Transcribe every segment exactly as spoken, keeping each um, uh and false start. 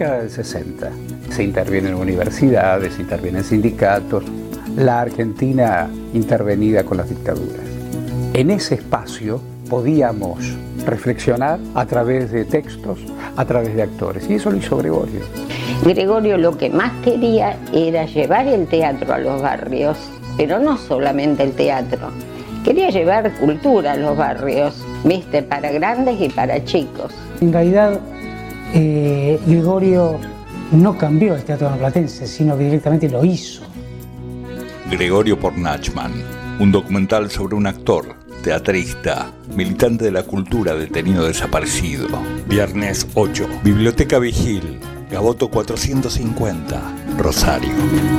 década del sesenta. Se intervienen universidades, se intervienen sindicatos, la Argentina intervenida con las dictaduras. En ese espacio podíamos reflexionar a través de textos, a través de actores, y eso lo hizo Gregorio. Gregorio lo que más quería era llevar el teatro a los barrios, pero no solamente el teatro. Quería llevar cultura a los barrios, viste, para grandes y para chicos. En realidad, eh, Gregorio no cambió el teatro marplatense, sino que directamente lo hizo. Gregorio por Nachman, un documental sobre un actor, teatrista, militante de la cultura detenido desaparecido. Viernes ocho, Biblioteca Vigil, Gaboto cuatrocientos cincuenta, Rosario.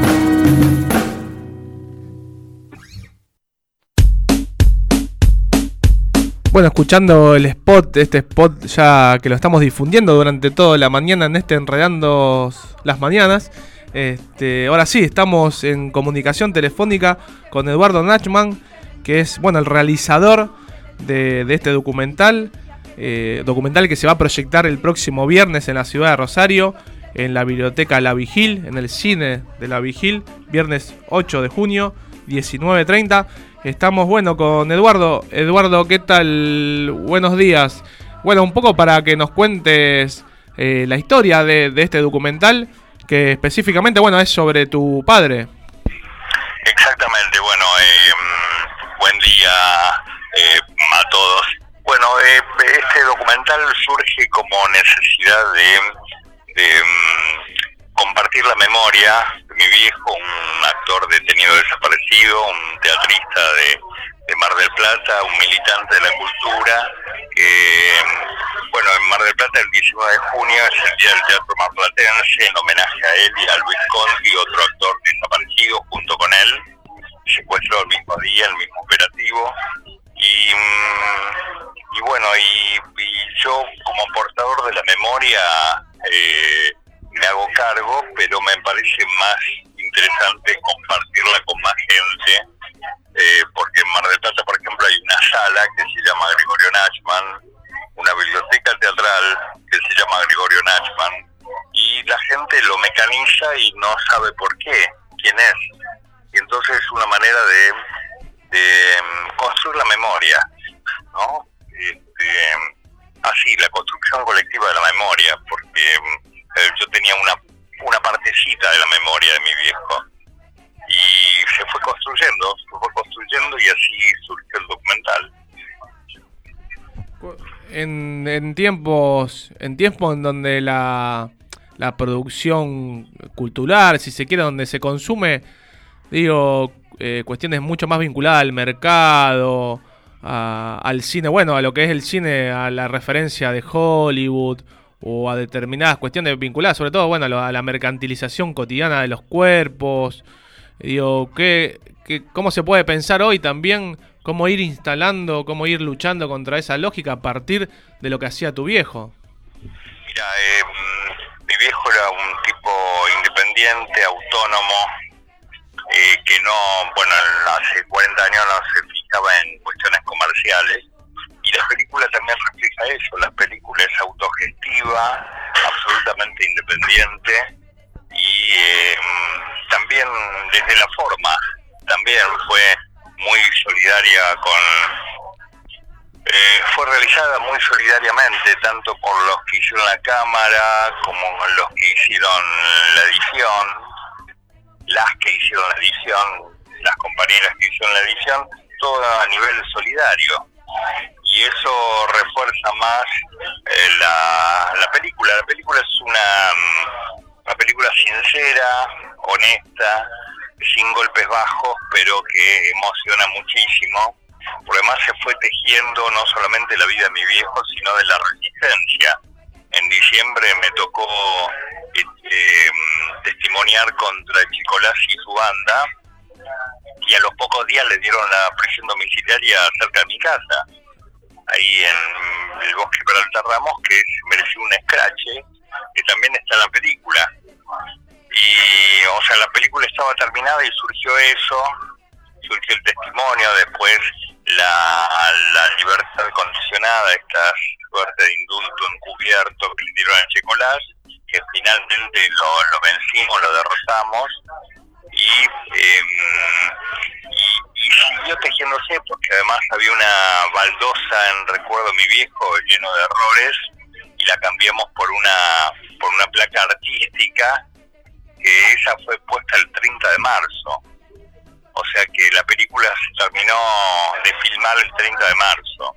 Bueno, escuchando el spot, este spot ya que lo estamos difundiendo durante toda la mañana en este Enredando las Mañanas. Este, ahora sí, estamos en comunicación telefónica con Eduardo Nachman, que es, bueno, el realizador de, de este documental, eh, documental que se va a proyectar el próximo viernes en la ciudad de Rosario, en la Biblioteca La Vigil, en el cine de La Vigil, viernes ocho de junio, diecinueve treinta. Estamos, bueno, con Eduardo. Eduardo, ¿qué tal? Buenos días. Bueno, un poco para que nos cuentes eh, la historia de, de este documental, que específicamente, bueno, es sobre tu padre. Exactamente, bueno, eh, buen día eh, a todos. Bueno, eh, este documental surge como necesidad de, de um, compartir la memoria de mi viejo, un actor detenido desaparecido, un teatrista de, de Mar del Plata, un militante de la cultura, que, bueno, en Mar del Plata el diecinueve de junio es el Día del Teatro Marplatense, en homenaje a él y a Luis Conti, otro actor desaparecido junto con él, secuestró el mismo día, el mismo operativo, y, y bueno, y, y yo como portador de la memoria eh, me hago cargo, pero me parece más interesante compartirla con más gente, eh, porque en Mar del Plata, por ejemplo, hay una sala que se llama Gregorio Nachman, una biblioteca teatral que se llama Gregorio Nachman, y la gente lo mecaniza y no sabe por qué, quién es. Y entonces es una manera de, de construir la memoria, ¿no? Este, así, la construcción colectiva de la memoria, porque eh, yo tenía una, una partecita de la memoria de mi viejo, y se fue construyendo, se fue construyendo y así surgió el documental. En, en tiempos en tiempos en donde la, la producción cultural, si se quiere, donde se consume, digo, eh, cuestiones mucho más vinculadas al mercado, a, al cine, bueno, a lo que es el cine, a la referencia de Hollywood o a determinadas cuestiones vinculadas, sobre todo, bueno, a, lo, a la mercantilización cotidiana de los cuerpos. Digo, ¿qué, qué, ¿cómo se puede pensar hoy también cómo ir instalando, cómo ir luchando contra esa lógica a partir de lo que hacía tu viejo? Mira, eh, mi viejo era un tipo independiente, autónomo, eh, que no, bueno, hace cuarenta años no se fijaba en cuestiones comerciales, y la película también refleja eso. La película es autogestiva, absolutamente independiente, y eh, también desde la forma, también fue muy solidaria con... Eh, fue realizada muy solidariamente, tanto por los que hicieron la cámara, como los que hicieron la edición, las que hicieron la edición, las compañeras que hicieron la edición, todo a nivel solidario. Y eso refuerza más eh, la, la película. La película es una, una película sincera, honesta, sin golpes bajos, pero que emociona muchísimo. Por demás se fue tejiendo no solamente la vida de mi viejo, sino de la resistencia. En diciembre me tocó eh, testimoniar contra el Chicolás y su banda, y a los pocos días le dieron la prisión domiciliaria cerca de mi casa, ahí en el Bosque Peralta Ramos, que mereció un escrache, que también está en la película. Y, o sea, la película estaba terminada y surgió eso, surgió el testimonio, después la, la libertad condicionada, esta suerte de indulto encubierto que le dieron a Chicolás, que finalmente lo, lo vencimos, lo derrotamos y, eh, y, y siguió tejiéndose porque además había una baldosa en recuerdo de mi viejo lleno de errores y la cambiamos por una por una placa artística que esa fue puesta el treinta de marzo. O sea que la película se terminó de filmar el treinta de marzo.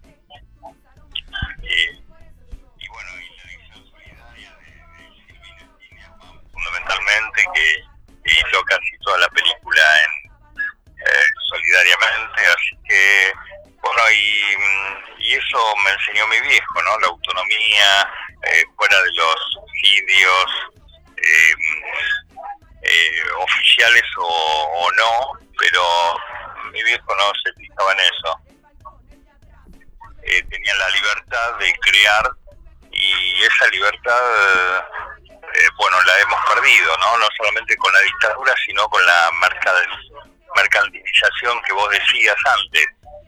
Y, y bueno, y la visión solidaria de, de Silvina Espina, fundamentalmente, que hizo casi toda la película en eh, solidariamente, así que bueno, y, y eso me enseñó mi viejo, ¿no? La autonomía, eh, fuera de los subsidios eh, eh, oficiales o, o no, pero mi viejo no se fijaba en eso. Eh, tenía la libertad de crear y esa libertad, eh, bueno, la hemos perdido, ¿no? No solamente con la dictadura, sino con la mercantilización que vos decías antes.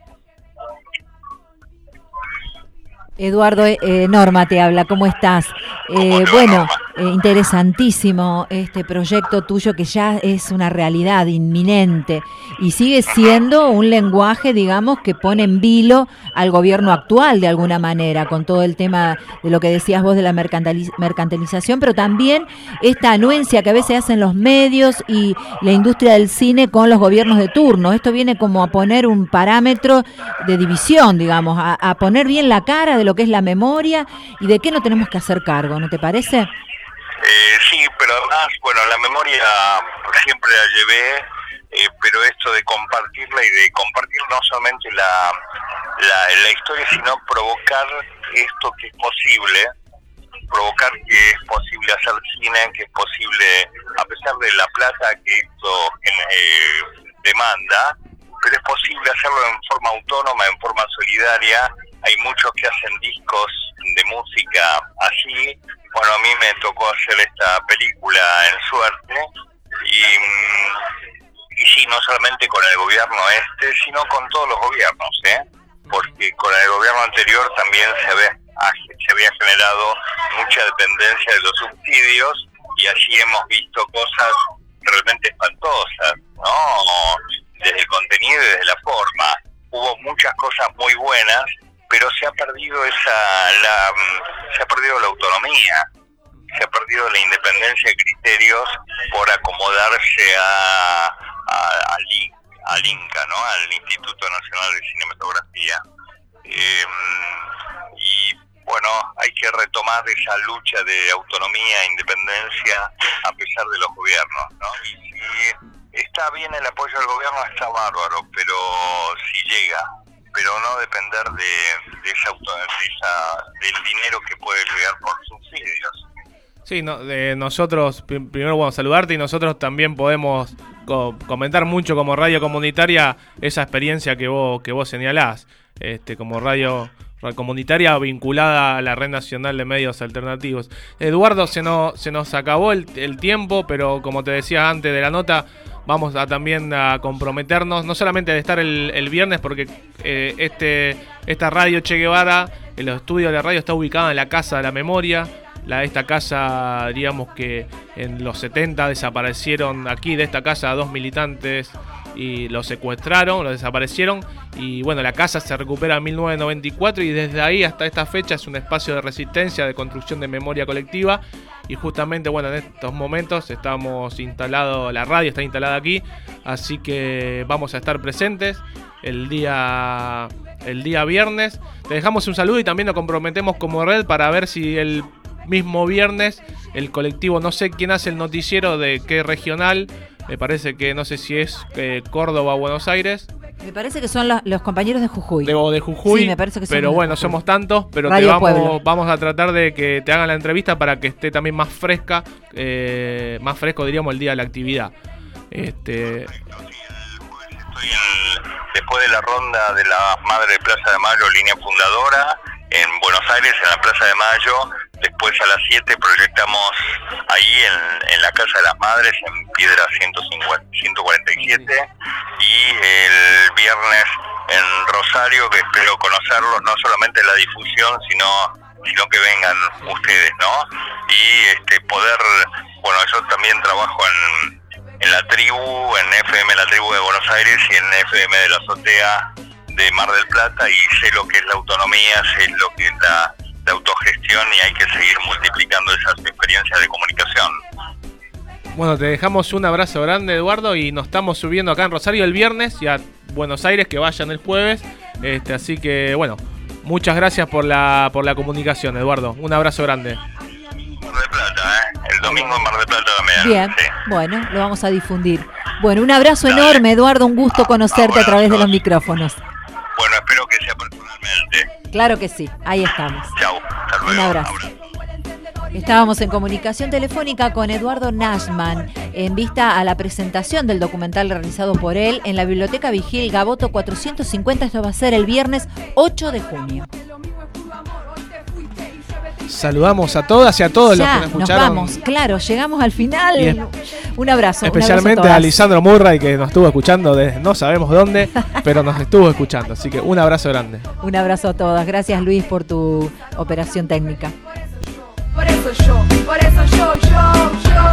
Eduardo, eh, Norma te habla, ¿cómo estás? Eh, bueno, eh, interesantísimo este proyecto tuyo que ya es una realidad inminente y sigue siendo un lenguaje, digamos, que pone en vilo al gobierno actual de alguna manera, con todo el tema de lo que decías vos de la mercantiliz- mercantilización, pero también esta anuencia que a veces hacen los medios y la industria del cine con los gobiernos de turno. Esto viene como a poner un parámetro de división, digamos, a, a poner bien la cara de lo que es la memoria y de qué no tenemos que hacer cargo, ¿no te parece? Eh, sí, pero además, bueno, la memoria siempre la llevé, eh, pero esto de compartirla y de compartir no solamente la, la, la historia, sino provocar esto que es posible, provocar que es posible hacer cine, que es posible, a pesar de la plata que esto eh, demanda, pero es posible hacerlo en forma autónoma, en forma solidaria. Hay muchos que hacen discos de música así. Bueno, a mí me tocó hacer esta película en suerte y, y sí, no solamente con el gobierno este, sino con todos los gobiernos, ¿eh? Porque con el gobierno anterior también se había, se había generado mucha dependencia de los subsidios y allí hemos visto cosas realmente espantosas, ¿no? Desde el contenido y desde la forma. Hubo muchas cosas muy buenas, pero se ha perdido esa la se ha perdido la autonomía, se ha perdido la independencia de criterios por acomodarse a, a al, al INCA, ¿no? Al Instituto Nacional de Cinematografía. Eh, y bueno, hay que retomar esa lucha de autonomía e independencia a pesar de los gobiernos, ¿no? Y si está bien el apoyo del gobierno, está bárbaro, pero si llega, pero no depender de, de, esa, auto, de esa del dinero que puede llegar por subsidios. Sí, no, de nosotros, primero bueno, saludarte y nosotros también podemos co- comentar mucho como radio comunitaria esa experiencia que vos que vos señalás, este, como radio comunitaria vinculada a la Red Nacional de Medios Alternativos. Eduardo, se nos, se nos acabó el, el tiempo, pero como te decía antes de la nota, vamos a también a comprometernos, no solamente de estar el, el viernes, porque eh, este esta radio Che Guevara, el estudio de la radio está ubicado en la Casa de la Memoria. La, esta casa, digamos que en los setenta desaparecieron aquí de esta casa dos militantes y los secuestraron, los desaparecieron y bueno, la casa se recupera en mil novecientos noventa y cuatro y desde ahí hasta esta fecha es un espacio de resistencia, de construcción de memoria colectiva y justamente bueno, en estos momentos estamos instalados, la radio está instalada aquí, así que vamos a estar presentes el día, el día viernes. Te dejamos un saludo y también nos comprometemos como red para ver si el mismo viernes el colectivo, no sé quién hace el noticiero de qué regional, me parece que no sé si es eh, Córdoba o Buenos Aires. Me parece que son los, los compañeros de Jujuy. De, de Jujuy, sí, me parece que son pero bueno, Jujuy. Somos tantos, pero Radio te vamos, Pueblo. vamos a tratar de que te hagan la entrevista para que esté también más fresca, eh, más fresco diríamos el día de la actividad. Este... Perfecto, sí, el jueves estoy en, después de la ronda de la Madre de Plaza de Mayo, línea fundadora, en Buenos Aires, en la Plaza de Mayo. Después a las siete proyectamos ahí en, en la Casa de las Madres, en Piedra ciento cuarenta y siete. Y el viernes en Rosario, que espero conocerlo, no solamente la difusión, sino sino que vengan ustedes, ¿no? Y este poder, bueno, yo también trabajo en, en la tribu, en F M La Tribu de Buenos Aires y en F M de la Azotea de Mar del Plata, y sé lo que es la autonomía, sé lo que es la, la autogestión, y hay que seguir multiplicando esas experiencias de comunicación. Bueno, te dejamos un abrazo grande, Eduardo, y nos estamos subiendo acá en Rosario el viernes y a Buenos Aires que vayan el jueves. Este, así que, bueno, muchas gracias por la por la comunicación, Eduardo. Un abrazo grande. Mar del Plata, ¿eh? El domingo en Mar del Plata también. Bien, sí. Bueno, lo vamos a difundir. Bueno, un abrazo Dale. enorme, Eduardo, un gusto conocerte ah, bueno, a través de los micrófonos. Bueno, espero que sea personalmente. Claro que sí, ahí estamos. Chau, hasta luego. Un abrazo. abrazo. Estábamos en comunicación telefónica con Eduardo Nachman en vista a la presentación del documental realizado por él en la Biblioteca Vigil Gaboto cuatrocientos cincuenta. Esto va a ser el viernes ocho de junio. Saludamos a todas y a todos ya, los que nos escucharon. Nos vamos, claro, llegamos al final. Es, un abrazo. Especialmente un abrazo a, a Lisandro Murray, que nos estuvo escuchando desde no sabemos dónde, pero nos estuvo escuchando. Así que un abrazo grande. Un abrazo a todas. Gracias, Luis, por tu operación técnica. Por eso yo, por eso yo, yo, yo